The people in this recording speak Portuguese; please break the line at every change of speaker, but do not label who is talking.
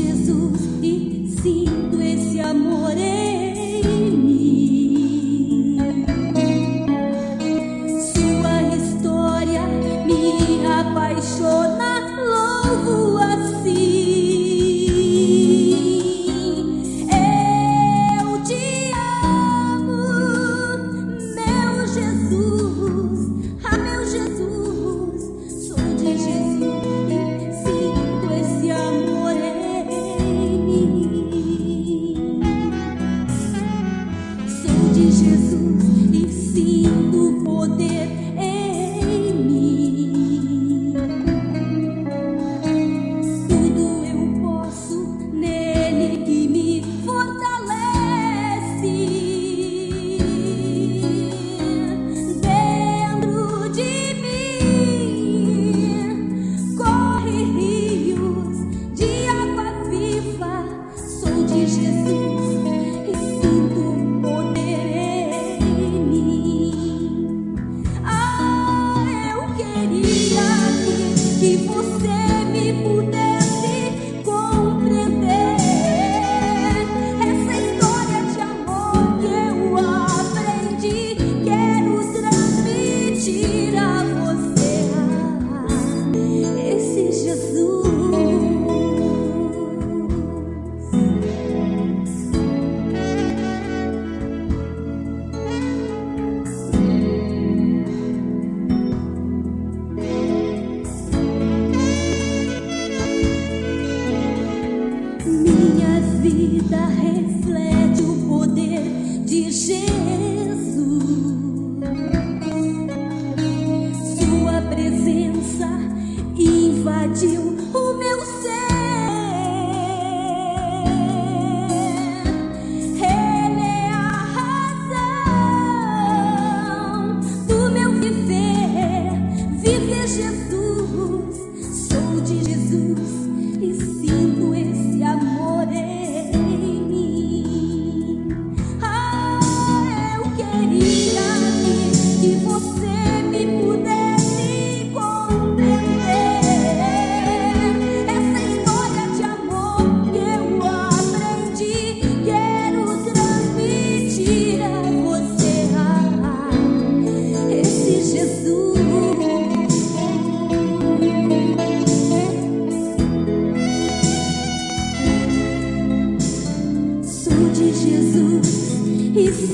Jesus e sinto esse amor em mim. Sua história me apaixona, louvo assim. Eu te amo, meu Jesus, meu Jesus. Sou de Jesus e sinto esse amor em mim. Sou de Jesus e sinto o poder em mim. Tudo eu posso nele que me fortalece. Dentro de mim corre rios de água viva. Sou de Jesus e sinto o poder em mim. Ah, eu queria que você me pudesse compreender essa história de amor que eu aprendi. Quero transmitir a você esse Jesus. Minha vida reflete o poder de Jesus. Sua presença invadiu o meu ser. Ele é a razão do meu viver. Viver Jesus. Sou de Jesus e sinto esse amor em mim. Ah, eu queria que você me pudesse compreender essa história de amor que eu aprendi. Quero transmitir a você esse Jesus. Sou de Jesus e